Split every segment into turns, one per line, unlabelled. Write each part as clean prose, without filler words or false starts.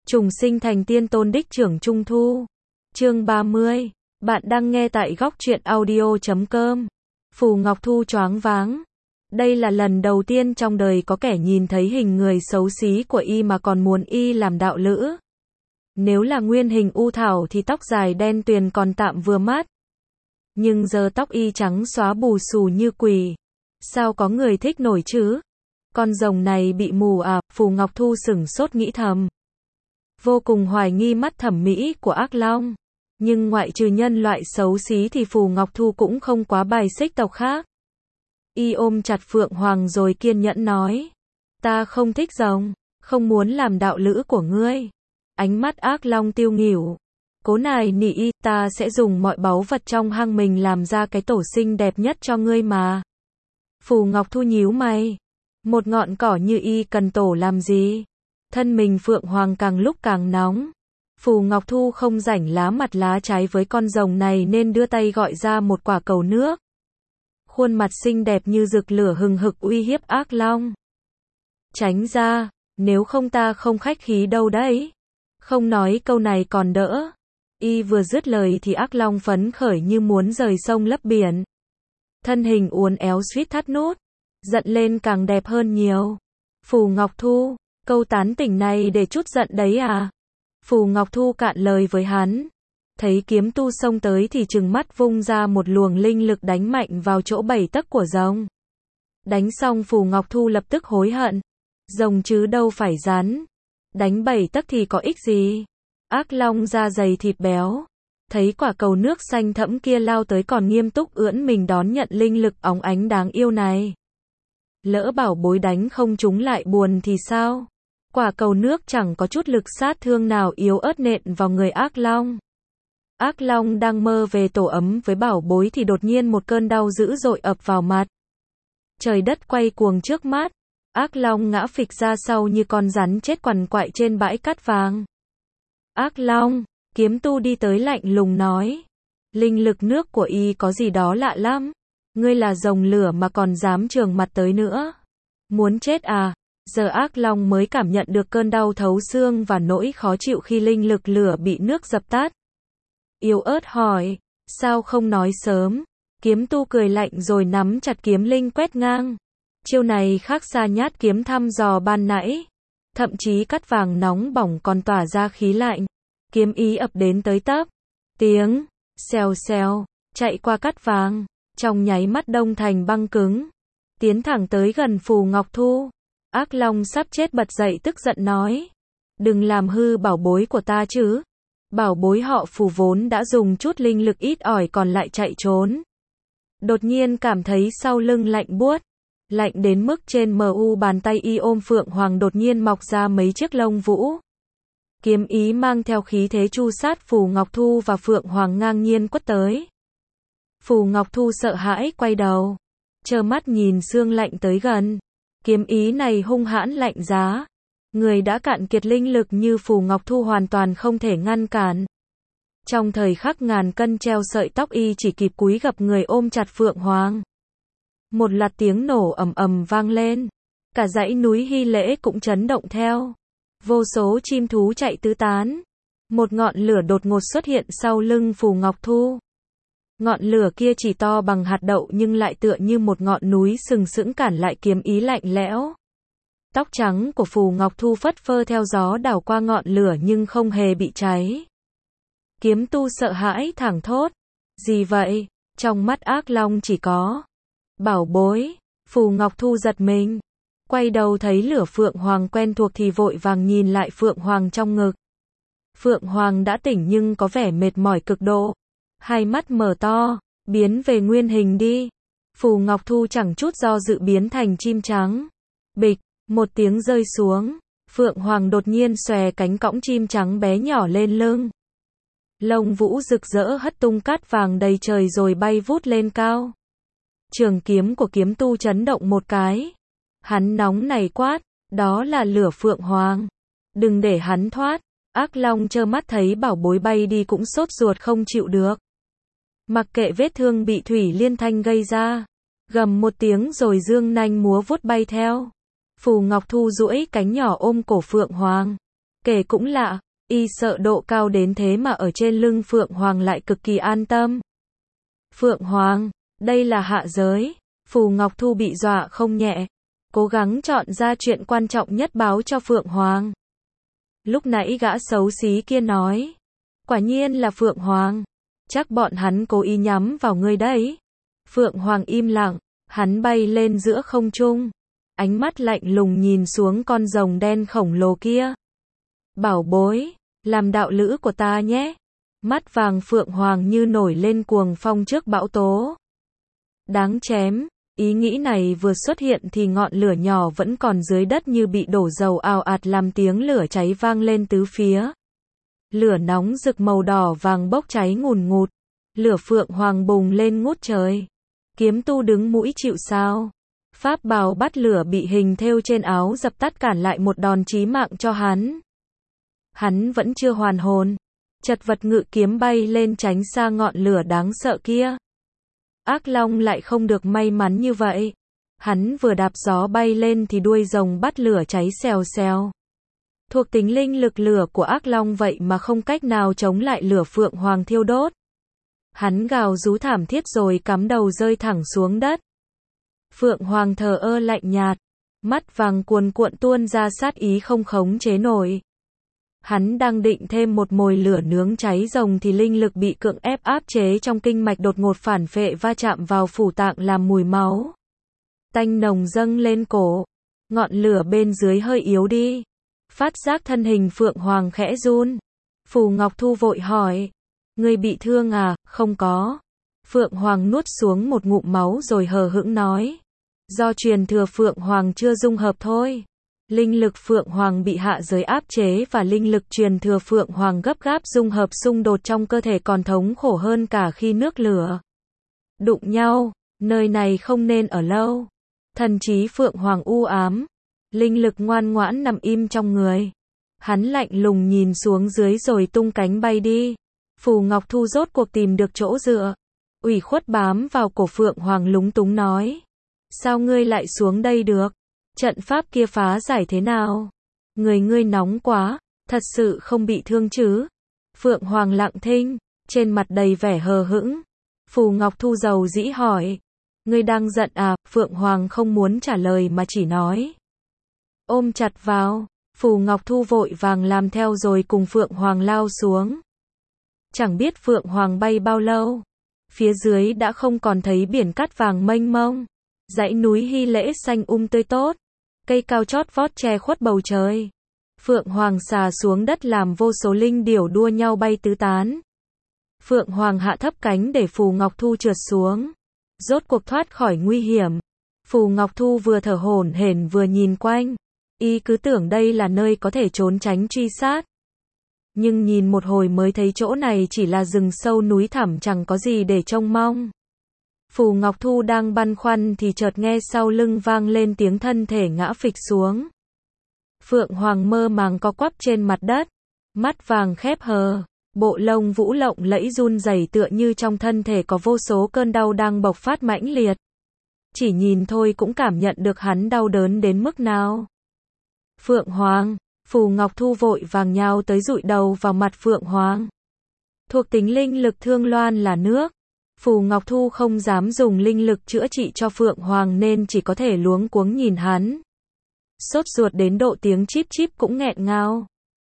Trùng sinh thành tiên tôn đích trưởng Trung Thu. Chương 30. Bạn đang nghe tại góc truyện audio.com. Phù Ngọc Thu choáng váng. Đây là lần đầu tiên trong đời có kẻ nhìn thấy hình người xấu xí của y mà còn muốn y làm đạo lữ. Nếu là nguyên hình U Thảo thì tóc dài đen tuyền còn tạm vừa mắt. Nhưng giờ tóc y trắng xóa bù xù như quỷ. Sao có người thích nổi chứ? Con rồng này bị mù à? Phù Ngọc Thu sửng sốt nghĩ thầm. Vô cùng hoài nghi mắt thẩm mỹ của ác long. Nhưng ngoại trừ nhân loại xấu xí thì Phù Ngọc Thu cũng không quá bài xích tộc khác. Y ôm chặt Phượng Hoàng rồi kiên nhẫn nói. Ta không thích rồng, không muốn làm đạo lữ của ngươi. Ánh mắt ác long tiêu nghỉu. Cố nài nỉ y, ta sẽ dùng mọi báu vật trong hang mình làm ra cái tổ xinh đẹp nhất cho ngươi mà. Phù Ngọc Thu nhíu mày. Một ngọn cỏ như y cần tổ làm gì? Thân mình Phượng Hoàng càng lúc càng nóng. Phù Ngọc Thu không rảnh lá mặt lá trái với con rồng này nên đưa tay gọi ra một quả cầu nước. Khuôn mặt xinh đẹp như rực lửa hừng hực uy hiếp ác long. Tránh ra, nếu không ta không khách khí đâu đấy. Không nói câu này còn đỡ. Y vừa dứt lời thì ác long phấn khởi như muốn rời sông lấp biển. Thân hình uốn éo suýt thắt nút. Giận lên càng đẹp hơn nhiều. Phù Ngọc Thu, câu tán tỉnh này để chút giận đấy à? Phù Ngọc Thu cạn lời với hắn. Thấy kiếm tu xông tới thì trừng mắt vung ra một luồng linh lực đánh mạnh vào chỗ 7 tấc của rồng. Đánh xong Phù Ngọc Thu lập tức hối hận. Rồng chứ đâu phải rắn. Đánh 7 tấc thì có ích gì? Ác long da dày thịt béo. Thấy quả cầu nước xanh thẫm kia lao tới còn nghiêm túc ưỡn mình đón nhận linh lực óng ánh đáng yêu này. Lỡ bảo bối đánh không trúng lại buồn thì sao? Quả cầu nước chẳng có chút lực sát thương nào yếu ớt nện vào người ác long. Ác long đang mơ về tổ ấm với bảo bối thì đột nhiên một cơn đau dữ dội ập vào mặt. Trời đất quay cuồng trước mắt. Ác long ngã phịch ra sau như con rắn chết quằn quại trên bãi cát vàng. Ác long, kiếm tu đi tới lạnh lùng nói. Linh lực nước của y có gì đó lạ lắm. Ngươi là rồng lửa mà còn dám trường mặt tới nữa. Muốn chết à? Giờ ác long mới cảm nhận được cơn đau thấu xương và nỗi khó chịu khi linh lực lửa bị nước dập tắt. Yếu ớt hỏi, sao không nói sớm? Kiếm tu cười lạnh rồi nắm chặt kiếm linh quét ngang. Chiêu này khác xa nhát kiếm thăm dò ban nãy. Thậm chí cát vàng nóng bỏng còn tỏa ra khí lạnh. Kiếm ý ập đến tới tấp. Tiếng, xèo xèo, chạy qua cát vàng. Trong nháy mắt đông thành băng cứng. Tiến thẳng tới gần Phù Ngọc Thu. Ác long sắp chết bật dậy tức giận nói. Đừng làm hư bảo bối của ta chứ. Bảo bối họ Phù vốn đã dùng chút linh lực ít ỏi còn lại chạy trốn. Đột nhiên cảm thấy sau lưng lạnh buốt. Lạnh đến mức trên mu bàn tay y ôm Phượng Hoàng đột nhiên mọc ra mấy chiếc lông vũ. Kiếm ý mang theo khí thế chu sát Phù Ngọc Thu và Phượng Hoàng ngang nhiên quất tới. Phù Ngọc Thu sợ hãi quay đầu. Trơ mắt nhìn xương lạnh tới gần. Kiếm ý này hung hãn lạnh giá. Người đã cạn kiệt linh lực như Phù Ngọc Thu hoàn toàn không thể ngăn cản. Trong thời khắc ngàn cân treo sợi tóc y chỉ kịp cúi gập người ôm chặt Phượng Hoàng. Một loạt tiếng nổ ầm ầm vang lên. Cả dãy núi Hy Lễ cũng chấn động theo. Vô số chim thú chạy tứ tán. Một ngọn lửa đột ngột xuất hiện sau lưng Phù Ngọc Thu. Ngọn lửa kia chỉ to bằng hạt đậu nhưng lại tựa như một ngọn núi sừng sững cản lại kiếm ý lạnh lẽo. Tóc trắng của Phù Ngọc Thu phất phơ theo gió đảo qua ngọn lửa nhưng không hề bị cháy. Kiếm tu sợ hãi thảng thốt. Gì vậy? Trong mắt ác long chỉ có bảo bối. Phù Ngọc Thu giật mình. Quay đầu thấy lửa Phượng Hoàng quen thuộc thì vội vàng nhìn lại Phượng Hoàng trong ngực. Phượng Hoàng đã tỉnh nhưng có vẻ mệt mỏi cực độ. Hai mắt mở to, biến về nguyên hình đi. Phù Ngọc Thu chẳng chút do dự biến thành chim trắng. Bịch, một tiếng rơi xuống. Phượng Hoàng đột nhiên xòe cánh cõng chim trắng bé nhỏ lên lưng. Lông vũ rực rỡ hất tung cát vàng đầy trời rồi bay vút lên cao. Trường kiếm của kiếm tu chấn động một cái. Hắn nóng nảy quát, đó là lửa Phượng Hoàng. Đừng để hắn thoát. Ác long trơ mắt thấy bảo bối bay đi cũng sốt ruột không chịu được. Mặc kệ vết thương bị Thủy Liên Thanh gây ra. Gầm một tiếng rồi dương nanh múa vuốt bay theo. Phù Ngọc Thu duỗi cánh nhỏ ôm cổ Phượng Hoàng. Kể cũng lạ, y sợ độ cao đến thế mà ở trên lưng Phượng Hoàng lại cực kỳ an tâm. Phượng Hoàng, đây là hạ giới. Phù Ngọc Thu bị dọa không nhẹ, cố gắng chọn ra chuyện quan trọng nhất báo cho Phượng Hoàng. Lúc nãy gã xấu xí kia nói, quả nhiên là Phượng Hoàng, chắc bọn hắn cố ý nhắm vào ngươi đấy. Phượng Hoàng im lặng, hắn bay lên giữa không trung, ánh mắt lạnh lùng nhìn xuống con rồng đen khổng lồ kia. Bảo bối, làm đạo lữ của ta nhé. Mắt vàng Phượng Hoàng như nổi lên cuồng phong trước bão tố. Đáng chém, ý nghĩ này vừa xuất hiện thì ngọn lửa nhỏ vẫn còn dưới đất như bị đổ dầu ào ạt làm tiếng lửa cháy vang lên tứ phía. Lửa nóng rực màu đỏ vàng bốc cháy ngùn ngụt, lửa Phượng Hoàng bùng lên ngút trời. Kiếm tu đứng mũi chịu sào. Pháp bào bắt lửa bị hình thêu trên áo dập tắt cản lại một đòn chí mạng cho hắn. Hắn vẫn chưa hoàn hồn, chật vật ngự kiếm bay lên tránh xa ngọn lửa đáng sợ kia. Ác Long lại không được may mắn như vậy. Hắn vừa đạp gió bay lên thì đuôi rồng bắt lửa cháy xèo xèo. Thuộc tính linh lực lửa của Ác Long vậy mà không cách nào chống lại lửa Phượng Hoàng thiêu đốt. Hắn gào rú thảm thiết rồi cắm đầu rơi thẳng xuống đất. Phượng Hoàng thờ ơ lạnh nhạt, mắt vàng cuồn cuộn tuôn ra sát ý không khống chế nổi. Hắn đang định thêm một mồi lửa nướng cháy rồng thì linh lực bị cưỡng ép áp chế trong kinh mạch đột ngột phản phệ va chạm vào phủ tạng làm mùi máu. Tanh nồng dâng lên cổ, ngọn lửa bên dưới hơi yếu đi. Phát giác thân hình Phượng Hoàng khẽ run. Phù Ngọc Thu vội hỏi, ngươi bị thương à? Không có. Phượng Hoàng nuốt xuống một ngụm máu rồi hờ hững nói, do truyền thừa Phượng Hoàng chưa dung hợp thôi. Linh lực Phượng Hoàng bị hạ giới áp chế và linh lực truyền thừa Phượng Hoàng gấp gáp dung hợp xung đột trong cơ thể còn thống khổ hơn cả khi nước lửa đụng nhau. Nơi này không nên ở lâu. Thần trí Phượng Hoàng u ám, linh lực ngoan ngoãn nằm im trong người. Hắn lạnh lùng nhìn xuống dưới rồi tung cánh bay đi. Phù Ngọc Thu rốt cuộc tìm được chỗ dựa, ủy khuất bám vào cổ Phượng Hoàng lúng túng nói, sao ngươi lại xuống đây được? Trận pháp kia phá giải thế nào? Người ngươi nóng quá, thật sự không bị thương chứ? Phượng Hoàng lặng thinh, trên mặt đầy vẻ hờ hững. Phù Ngọc Thu dầu dĩ hỏi, ngươi đang giận à? Phượng Hoàng không muốn trả lời mà chỉ nói, ôm chặt vào. Phù Ngọc Thu vội vàng làm theo rồi cùng Phượng Hoàng lao xuống. Chẳng biết Phượng Hoàng bay bao lâu, phía dưới đã không còn thấy biển cát vàng mênh mông, dãy núi Hy Lễ xanh tươi tốt, cây cao chót vót che khuất bầu trời. Phượng Hoàng xà xuống đất làm vô số linh điểu đua nhau bay tứ tán. Phượng Hoàng hạ thấp cánh để Phù Ngọc Thu trượt xuống, rốt cuộc thoát khỏi nguy hiểm. Phù Ngọc Thu vừa thở hổn hển vừa nhìn quanh, y cứ tưởng đây là nơi có thể trốn tránh truy sát. Nhưng nhìn một hồi mới thấy chỗ này chỉ là rừng sâu núi thẳm chẳng có gì để trông mong. Phù Ngọc Thu đang băn khoăn thì chợt nghe sau lưng vang lên tiếng thân thể ngã phịch xuống. Phượng Hoàng mơ màng co quắp trên mặt đất, mắt vàng khép hờ, bộ lông vũ lộng lẫy run rẩy tựa như trong thân thể có vô số cơn đau đang bộc phát mãnh liệt. Chỉ nhìn thôi cũng cảm nhận được hắn đau đớn đến mức nào. Phượng Hoàng, Phù Ngọc Thu vội vàng nhào tới dụi đầu vào mặt Phượng Hoàng. Thuộc tính linh lực thương loan là nước. Phù Ngọc Thu không dám dùng linh lực chữa trị cho Phượng Hoàng nên chỉ có thể luống cuống nhìn hắn. Sốt ruột đến độ tiếng chíp chíp cũng nghẹn ngào.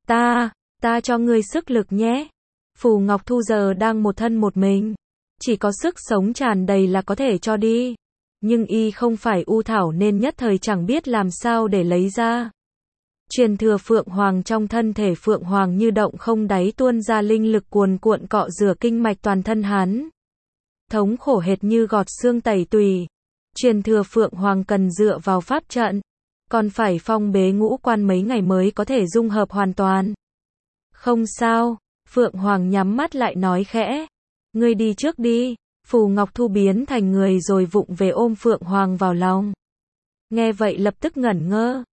Ta cho ngươi sức lực nhé. Phù Ngọc Thu giờ đang một thân một mình, chỉ có sức sống tràn đầy là có thể cho đi. Nhưng y không phải U Thảo nên nhất thời chẳng biết làm sao để lấy ra. Truyền thừa Phượng Hoàng trong thân thể Phượng Hoàng như động không đáy tuôn ra linh lực cuồn cuộn cọ rửa kinh mạch toàn thân hắn. Thống khổ hệt như gọt xương tẩy tùy. Truyền thừa Phượng Hoàng cần dựa vào pháp trận, còn phải phong bế ngũ quan mấy ngày mới có thể dung hợp hoàn toàn. Không sao, Phượng Hoàng nhắm mắt lại nói khẽ, ngươi đi trước đi. Phù Ngọc Thu biến thành người rồi vụng về ôm Phượng Hoàng vào lòng. Nghe vậy lập tức ngẩn ngơ.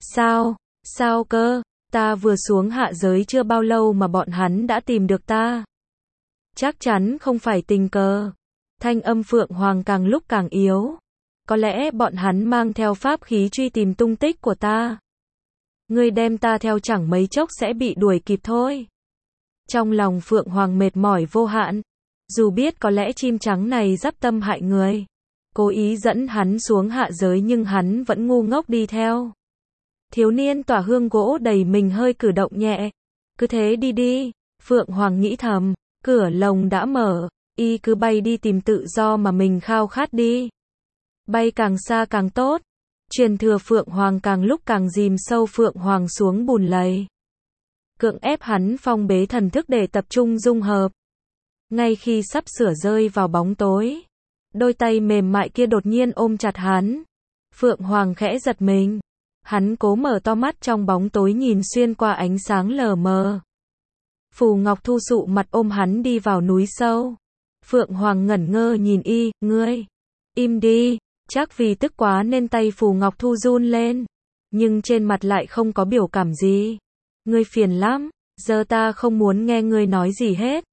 Sao cơ? Ta vừa xuống hạ giới chưa bao lâu mà bọn hắn đã tìm được ta. Chắc chắn không phải tình cờ. Thanh âm Phượng Hoàng càng lúc càng yếu. Có lẽ bọn hắn mang theo pháp khí truy tìm tung tích của ta. Ngươi đem ta theo chẳng mấy chốc sẽ bị đuổi kịp thôi. Trong lòng Phượng Hoàng mệt mỏi vô hạn. Dù biết có lẽ chim trắng này dắp tâm hại người, cố ý dẫn hắn xuống hạ giới nhưng hắn vẫn ngu ngốc đi theo. Thiếu niên tỏa hương gỗ đầy mình hơi cử động nhẹ. Cứ thế đi đi, Phượng Hoàng nghĩ thầm, cửa lồng đã mở, y cứ bay đi tìm tự do mà mình khao khát đi. Bay càng xa càng tốt. Truyền thừa Phượng Hoàng càng lúc càng dìm sâu Phượng Hoàng xuống bùn lầy. Cưỡng ép hắn phong bế thần thức để tập trung dung hợp. Ngay khi sắp sửa rơi vào bóng tối, đôi tay mềm mại kia đột nhiên ôm chặt hắn. Phượng Hoàng khẽ giật mình. Hắn cố mở to mắt trong bóng tối nhìn xuyên qua ánh sáng lờ mờ. Phù Ngọc Thu sụ mặt ôm hắn đi vào núi sâu. Phượng Hoàng ngẩn ngơ nhìn y, ngươi, im đi. Chắc vì tức quá nên tay Phù Ngọc Thu run lên. Nhưng trên mặt lại không có biểu cảm gì. Ngươi phiền lắm, giờ ta không muốn nghe ngươi nói gì hết.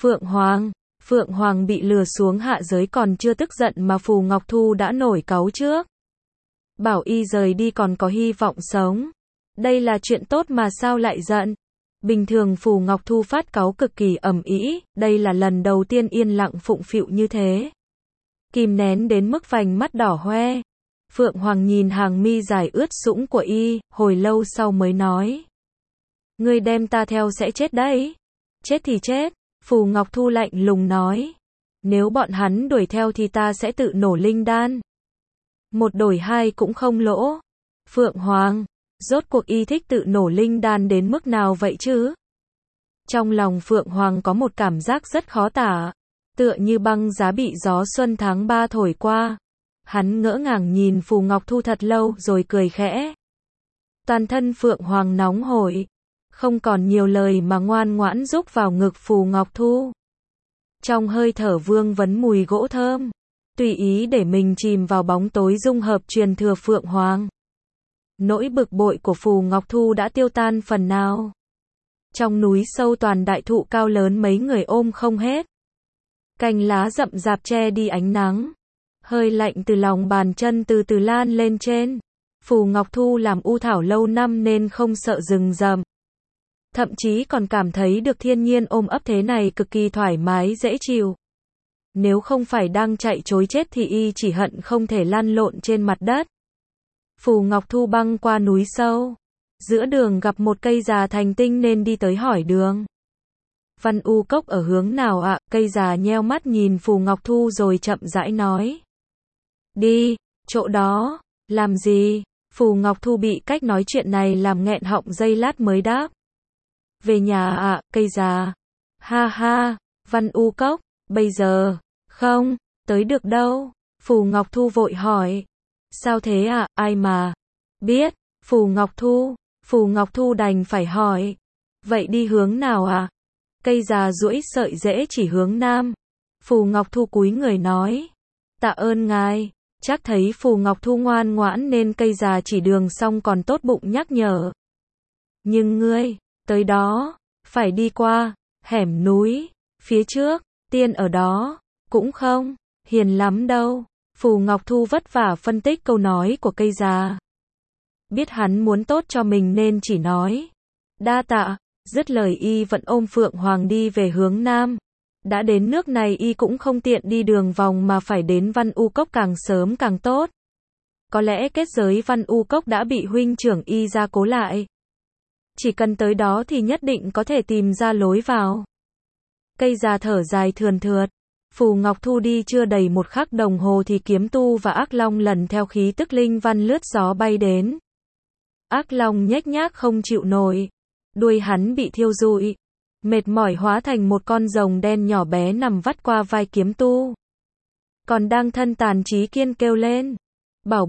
Phượng Hoàng bị lừa xuống hạ giới còn chưa tức giận mà Phù Ngọc Thu đã nổi cáu trước. Bảo y rời đi còn có hy vọng sống. Đây là chuyện tốt mà sao lại giận. Bình thường Phù Ngọc Thu phát cáu cực kỳ ầm ĩ, đây là lần đầu tiên yên lặng phụng phịu như thế. Kìm nén đến mức vành mắt đỏ hoe. Phượng Hoàng nhìn hàng mi dài ướt sũng của y, hồi lâu sau mới nói. Ngươi đem ta theo sẽ chết đấy. Chết thì chết, Phù Ngọc Thu lạnh lùng nói. Nếu bọn hắn đuổi theo thì ta sẽ tự nổ linh đan. Một đổi hai cũng không lỗ. Phượng Hoàng, rốt cuộc y thích tự nổ linh đan đến mức nào vậy chứ? Trong lòng Phượng Hoàng có một cảm giác rất khó tả. Tựa như băng giá bị gió xuân tháng 3 thổi qua. Hắn ngỡ ngàng nhìn Phù Ngọc Thu thật lâu rồi cười khẽ. Toàn thân Phượng Hoàng nóng hổi. Không còn nhiều lời mà ngoan ngoãn rúc vào ngực Phù Ngọc Thu. Trong hơi thở vương vấn mùi gỗ thơm. Tùy ý để mình chìm vào bóng tối dung hợp truyền thừa Phượng Hoàng. Nỗi bực bội của Phù Ngọc Thu đã tiêu tan phần nào. Trong núi sâu toàn đại thụ cao lớn mấy người ôm không hết. Cành lá rậm rạp che đi ánh nắng. Hơi lạnh từ lòng bàn chân từ từ lan lên trên. Phù Ngọc Thu làm u thảo lâu năm nên không sợ rừng rậm. Thậm chí còn cảm thấy được thiên nhiên ôm ấp thế này cực kỳ thoải mái dễ chịu. Nếu không phải đang chạy trối chết thì y chỉ hận không thể lăn lộn trên mặt đất. Phù Ngọc Thu băng qua núi sâu. Giữa đường gặp một cây già thành tinh nên đi tới hỏi đường. Văn U Cốc ở hướng nào ạ? Cây già nheo mắt nhìn Phù Ngọc Thu rồi chậm rãi nói. Đi, chỗ đó. Làm gì? Phù Ngọc Thu bị cách nói chuyện này làm nghẹn họng giây lát mới đáp. Về nhà ạ, cây già. Ha ha, Văn U Cốc, bây giờ, không, tới được đâu. Phù Ngọc Thu vội hỏi. Sao thế ạ, ai mà biết? Phù Ngọc Thu đành phải hỏi. Vậy đi hướng nào ạ? Cây già duỗi sợi rễ chỉ hướng nam. Phù Ngọc Thu cúi người nói. Tạ ơn ngài. Chắc thấy Phù Ngọc Thu ngoan ngoãn nên cây già chỉ đường xong còn tốt bụng nhắc nhở. Nhưng ngươi, tới đó, phải đi qua, hẻm núi, phía trước, tiên ở đó, cũng không, hiền lắm đâu. Phù Ngọc Thu vất vả phân tích câu nói của cây già. Biết hắn muốn tốt cho mình nên chỉ nói. Đa tạ, dứt lời y vẫn ôm Phượng Hoàng đi về hướng nam. Đã đến nước này y cũng không tiện đi đường vòng mà phải đến Văn U Cốc càng sớm càng tốt. Có lẽ kết giới Văn U Cốc đã bị huynh trưởng y gia cố lại. Chỉ cần tới đó thì nhất định có thể tìm ra lối vào. Cây già thở dài thườn thượt. Phù Ngọc Thu đi chưa đầy một khắc đồng hồ thì Kiếm Tu và Ác Long lần theo khí tức linh văn lướt gió bay đến. Ác Long nhếch nhác không chịu nổi. Đuôi hắn bị thiêu rụi. Mệt mỏi hóa thành một con rồng đen nhỏ bé nằm vắt qua vai Kiếm Tu. Còn đang thân tàn Trí Kiên kêu lên. Bảo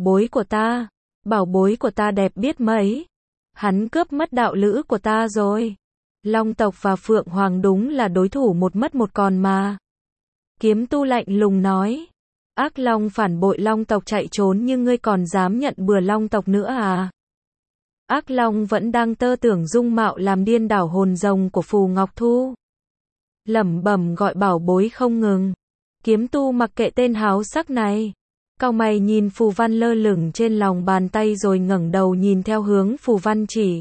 bối của ta đẹp biết mấy. Hắn cướp mất đạo lữ của ta rồi. Long tộc và Phượng Hoàng đúng là đối thủ một mất một còn mà. Kiếm Tu lạnh lùng nói. Ác Long phản bội Long tộc chạy trốn nhưng ngươi còn dám nhận bừa Long tộc nữa à? Ác Long vẫn đang tơ tưởng dung mạo làm điên đảo hồn rồng của Phù Ngọc Thu. Lẩm bẩm gọi bảo bối không ngừng. Kiếm Tu mặc kệ tên háo sắc này. Cau mày nhìn phù văn lơ lửng trên lòng bàn tay rồi ngẩng đầu nhìn theo hướng phù văn chỉ.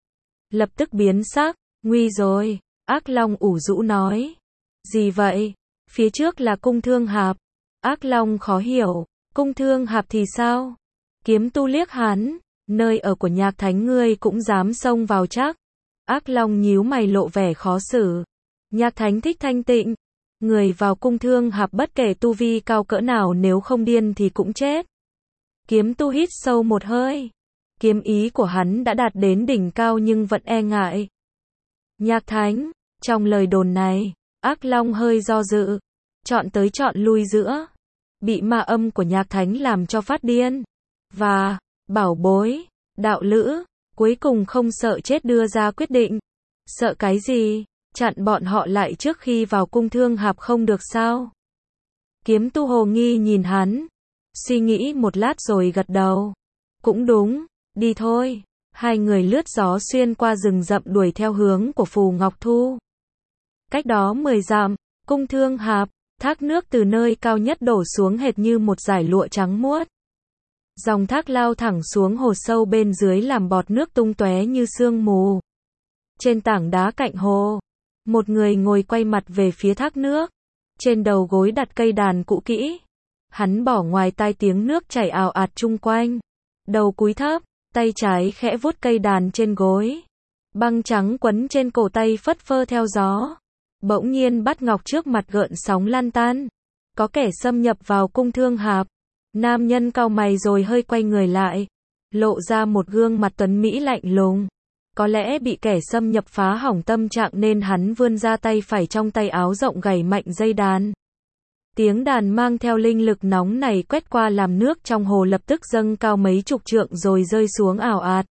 Lập tức biến sắc, nguy rồi, Ác Long ủ rũ nói. Gì vậy? Phía trước là cung thương hạp. Ác Long khó hiểu, cung thương hạp thì sao? Kiếm tu liếc hắn, nơi ở của Nhạc Thánh ngươi cũng dám xông vào chắc. Ác Long nhíu mày lộ vẻ khó xử. Nhạc Thánh thích thanh tịnh. Người vào cung thương hạp bất kể tu vi cao cỡ nào nếu không điên thì cũng chết. Kiếm tu hít sâu một hơi. Kiếm ý của hắn đã đạt đến đỉnh cao nhưng vẫn e ngại. Nhạc Thánh, trong lời đồn này, Ác Long hơi do dự. Chọn tới chọn lui giữa. Bị ma âm của Nhạc Thánh làm cho phát điên. Và, bảo bối, đạo lữ, cuối cùng không sợ chết đưa ra quyết định. Sợ cái gì? Chặn bọn họ lại trước khi vào cung thương hạp không được sao? Kiếm tu hồ nghi nhìn hắn. Suy nghĩ một lát rồi gật đầu. Cũng đúng, đi thôi. Hai người lướt gió xuyên qua rừng rậm đuổi theo hướng của Phù Ngọc Thu. Cách đó 10 dặm, cung thương hạp, thác nước từ nơi cao nhất đổ xuống hệt như một dải lụa trắng muốt. Dòng thác lao thẳng xuống hồ sâu bên dưới làm bọt nước tung tóe như sương mù. Trên tảng đá cạnh hồ, một người ngồi quay mặt về phía thác nước. Trên đầu gối đặt cây đàn cũ kỹ. Hắn bỏ ngoài tai tiếng nước chảy ào ạt chung quanh. Đầu cúi thấp, tay trái khẽ vuốt cây đàn trên gối. Băng trắng quấn trên cổ tay phất phơ theo gió. Bỗng nhiên bát ngọc trước mặt gợn sóng lan tan. Có kẻ xâm nhập vào cung thương hạp. Nam nhân cau mày rồi hơi quay người lại. Lộ ra một gương mặt tuấn mỹ lạnh lùng. Có lẽ bị kẻ xâm nhập phá hỏng tâm trạng nên hắn vươn ra tay phải trong tay áo rộng gảy mạnh dây đàn. Tiếng đàn mang theo linh lực nóng này quét qua làm nước trong hồ lập tức dâng cao mấy chục trượng rồi rơi xuống ào ạt.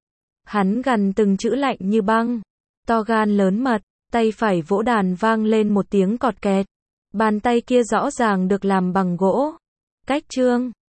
Hắn gằn từng chữ lạnh như băng. To gan lớn mật, tay phải vỗ đàn vang lên một tiếng cọt kẹt. Bàn tay kia rõ ràng được làm bằng gỗ. Cách chương